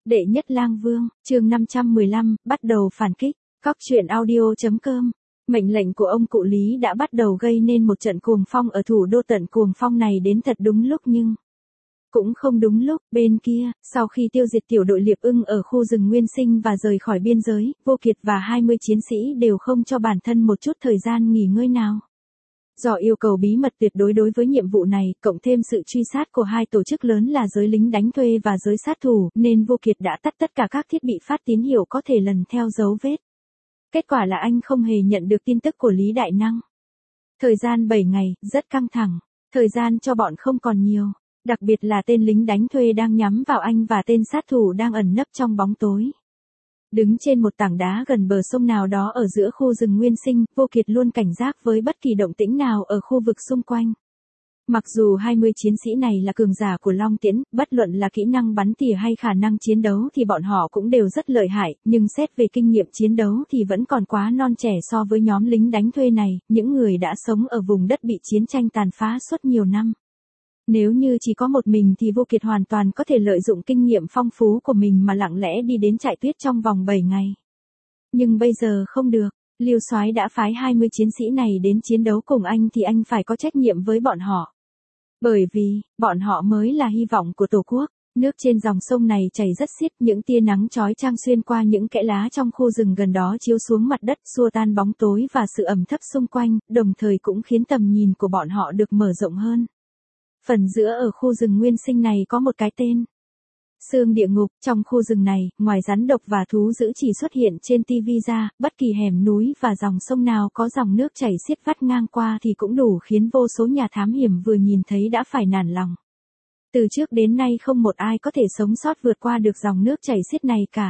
Đệ nhất lang vương, chương 515, bắt đầu phản kích. Cóc truyện audio.com. Mệnh lệnh của ông cụ Lý đã bắt đầu gây nên một trận cuồng phong ở thủ đô. Tận cuồng phong này đến thật đúng lúc nhưng cũng không đúng lúc. Bên kia, sau khi tiêu diệt tiểu đội Liệp Ưng ở khu rừng Nguyên Sinh và rời khỏi biên giới, Vô Kiệt và 20 chiến sĩ đều không cho bản thân một chút thời gian nghỉ ngơi nào. Do yêu cầu bí mật tuyệt đối đối với nhiệm vụ này, cộng thêm sự truy sát của hai tổ chức lớn là giới lính đánh thuê và giới sát thủ, nên Vô Kiệt đã tắt tất cả các thiết bị phát tín hiệu có thể lần theo dấu vết. Kết quả là anh không hề nhận được tin tức của Lý Đại Năng. Thời gian 7 ngày, rất căng thẳng. Thời gian cho bọn không còn nhiều. Đặc biệt là tên lính đánh thuê đang nhắm vào anh và tên sát thủ đang ẩn nấp trong bóng tối. Đứng trên một tảng đá gần bờ sông nào đó ở giữa khu rừng Nguyên Sinh, Vô Kiệt luôn cảnh giác với bất kỳ động tĩnh nào ở khu vực xung quanh. Mặc dù 20 chiến sĩ này là cường giả của Long Tiễn, bất luận là kỹ năng bắn tỉa hay khả năng chiến đấu thì bọn họ cũng đều rất lợi hại, nhưng xét về kinh nghiệm chiến đấu thì vẫn còn quá non trẻ so với nhóm lính đánh thuê này, những người đã sống ở vùng đất bị chiến tranh tàn phá suốt nhiều năm. Nếu như chỉ có một mình thì Vô Kiệt hoàn toàn có thể lợi dụng kinh nghiệm phong phú của mình mà lặng lẽ đi đến trại tuyết trong vòng 7 ngày. Nhưng bây giờ không được, Lưu Soái đã phái 20 chiến sĩ này đến chiến đấu cùng anh thì anh phải có trách nhiệm với bọn họ. Bởi vì, bọn họ mới là hy vọng của Tổ quốc. Nước trên dòng sông này chảy rất xiết, những tia nắng chói chang xuyên qua những kẽ lá trong khu rừng gần đó chiếu xuống mặt đất, xua tan bóng tối và sự ẩm thấp xung quanh, đồng thời cũng khiến tầm nhìn của bọn họ được mở rộng hơn. Phần giữa ở khu rừng Nguyên Sinh này có một cái tên. Xương địa ngục. Trong khu rừng này, ngoài rắn độc và thú dữ chỉ xuất hiện trên TV ra, bất kỳ hẻm núi và dòng sông nào có dòng nước chảy xiết vắt ngang qua thì cũng đủ khiến vô số nhà thám hiểm vừa nhìn thấy đã phải nản lòng. Từ trước đến nay không một ai có thể sống sót vượt qua được dòng nước chảy xiết này cả.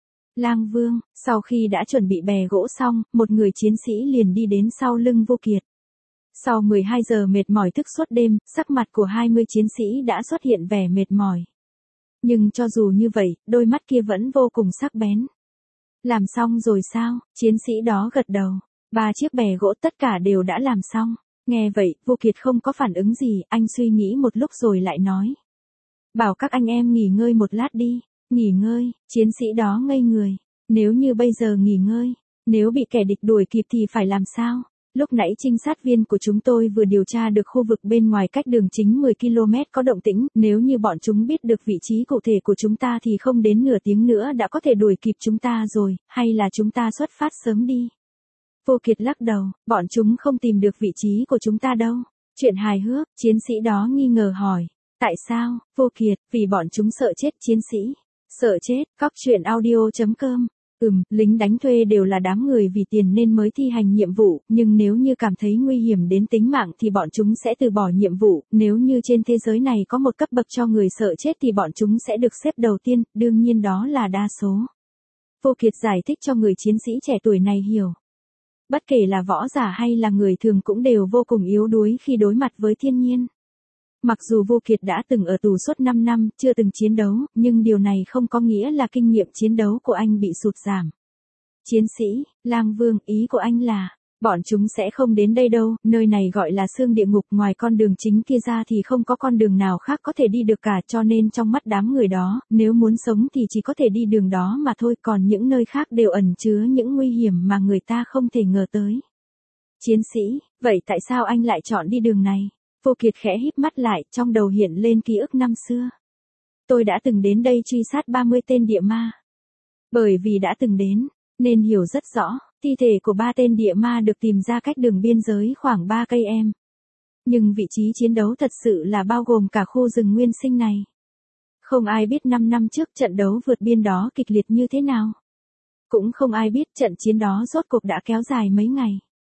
Lang Vương, sau khi đã chuẩn bị bè gỗ xong, một người chiến sĩ liền đi đến sau lưng Vô Kiệt. Sau 12 giờ mệt mỏi thức suốt đêm, sắc mặt của 20 chiến sĩ đã xuất hiện vẻ mệt mỏi. Nhưng cho dù như vậy, đôi mắt kia vẫn vô cùng sắc bén. Làm xong rồi sao? Chiến sĩ đó gật đầu. 3 chiếc bè gỗ tất cả đều đã làm xong. Nghe vậy, Vô Kiệt không có phản ứng gì, anh suy nghĩ một lúc rồi lại nói. Bảo các anh em nghỉ ngơi một lát đi. Nghỉ ngơi, chiến sĩ đó ngây người. Nếu như bây giờ nghỉ ngơi, nếu bị kẻ địch đuổi kịp thì phải làm sao? Lúc nãy trinh sát viên của chúng tôi vừa điều tra được khu vực bên ngoài cách đường chính 10 km có động tĩnh, nếu như bọn chúng biết được vị trí cụ thể của chúng ta thì không đến nửa tiếng nữa đã có thể đuổi kịp chúng ta rồi, hay là chúng ta xuất phát sớm đi. Vô Kiệt lắc đầu, bọn chúng không tìm được vị trí của chúng ta đâu. Chuyện hài hước, chiến sĩ đó nghi ngờ hỏi. Tại sao? Vô Kiệt, vì bọn chúng sợ chết. Chiến sĩ. Sợ chết. Cóc truyện audio.com. Lính đánh thuê đều là đám người vì tiền nên mới thi hành nhiệm vụ, nhưng nếu như cảm thấy nguy hiểm đến tính mạng thì bọn chúng sẽ từ bỏ nhiệm vụ, nếu như trên thế giới này có một cấp bậc cho người sợ chết thì bọn chúng sẽ được xếp đầu tiên, đương nhiên đó là đa số. Vô Kiệt giải thích cho người chiến sĩ trẻ tuổi này hiểu. Bất kể là võ giả hay là người thường cũng đều vô cùng yếu đuối khi đối mặt với thiên nhiên. Mặc dù Vô Kiệt đã từng ở tù suốt 5 năm, chưa từng chiến đấu, nhưng điều này không có nghĩa là kinh nghiệm chiến đấu của anh bị sụt giảm. Chiến sĩ, Lang Vương, ý của anh là, bọn chúng sẽ không đến đây đâu, nơi này gọi là xương địa ngục, ngoài con đường chính kia ra thì không có con đường nào khác có thể đi được cả, cho nên trong mắt đám người đó, nếu muốn sống thì chỉ có thể đi đường đó mà thôi, còn những nơi khác đều ẩn chứa những nguy hiểm mà người ta không thể ngờ tới. Chiến sĩ, vậy tại sao anh lại chọn đi đường này? Vô Kiệt khẽ híp mắt lại, trong đầu hiện lên ký ức năm xưa. Tôi đã từng đến đây truy sát 30 tên địa ma. Bởi vì đã từng đến, nên hiểu rất rõ, thi thể của 3 tên địa ma được tìm ra cách đường biên giới khoảng 3 cây em. Nhưng vị trí chiến đấu thật sự là bao gồm cả khu rừng Nguyên Sinh này. Không ai biết 5 năm trước trận đấu vượt biên đó kịch liệt như thế nào. Cũng không ai biết trận chiến đó rốt cuộc đã kéo dài mấy ngày.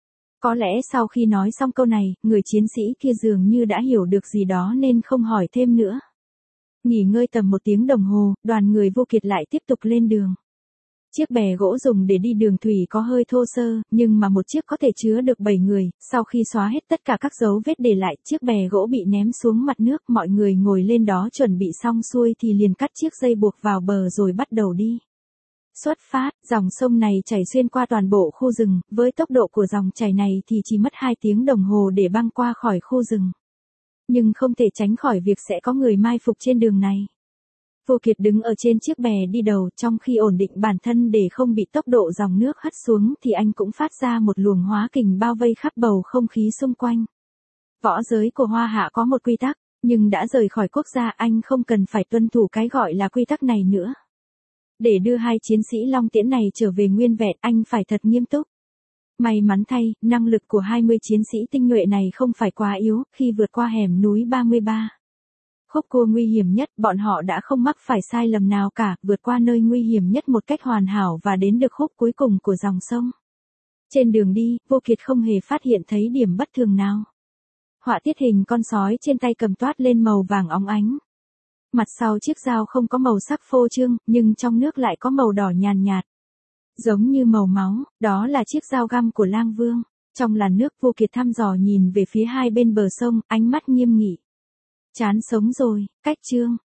Có lẽ sau khi nói xong câu này, người chiến sĩ kia dường như đã hiểu được gì đó nên không hỏi thêm nữa. Nghỉ ngơi tầm 1 tiếng đồng hồ, đoàn người Vô Kiệt lại tiếp tục lên đường. Chiếc bè gỗ dùng để đi đường thủy có hơi thô sơ, nhưng mà một chiếc có thể chứa được 7 người, sau khi xóa hết tất cả các dấu vết để lại, chiếc bè gỗ bị ném xuống mặt nước, mọi người ngồi lên đó chuẩn bị xong xuôi thì liền cắt chiếc dây buộc vào bờ rồi bắt đầu đi. Xuất phát, dòng sông này chảy xuyên qua toàn bộ khu rừng, với tốc độ của dòng chảy này thì chỉ mất 2 tiếng đồng hồ để băng qua khỏi khu rừng. Nhưng không thể tránh khỏi việc sẽ có người mai phục trên đường này. Vô Kiệt đứng ở trên chiếc bè đi đầu, trong khi ổn định bản thân để không bị tốc độ dòng nước hất xuống thì anh cũng phát ra một luồng hóa kình bao vây khắp bầu không khí xung quanh. Võ giới của Hoa Hạ có một quy tắc, nhưng đã rời khỏi quốc gia anh không cần phải tuân thủ cái gọi là quy tắc này nữa. Để đưa hai chiến sĩ Long Tiễn này trở về nguyên vẹn anh phải thật nghiêm túc. May mắn thay, năng lực của 20 chiến sĩ tinh nhuệ này không phải quá yếu khi vượt qua hẻm núi 33. Khúc cua nguy hiểm nhất, bọn họ đã không mắc phải sai lầm nào cả, vượt qua nơi nguy hiểm nhất một cách hoàn hảo và đến được khúc cuối cùng của dòng sông. Trên đường đi, Vô Kiệt không hề phát hiện thấy điểm bất thường nào. Họa tiết hình con sói trên tay cầm toát lên màu vàng óng ánh. Mặt sau chiếc dao không có màu sắc phô trương, nhưng trong nước lại có màu đỏ nhàn nhạt. Giống như màu máu, đó là chiếc dao găm của Lang Vương. Trong làn nước Vô Kiệt thăm dò nhìn về phía hai bên bờ sông, ánh mắt nghiêm nghị. Chán sống rồi, cách chương.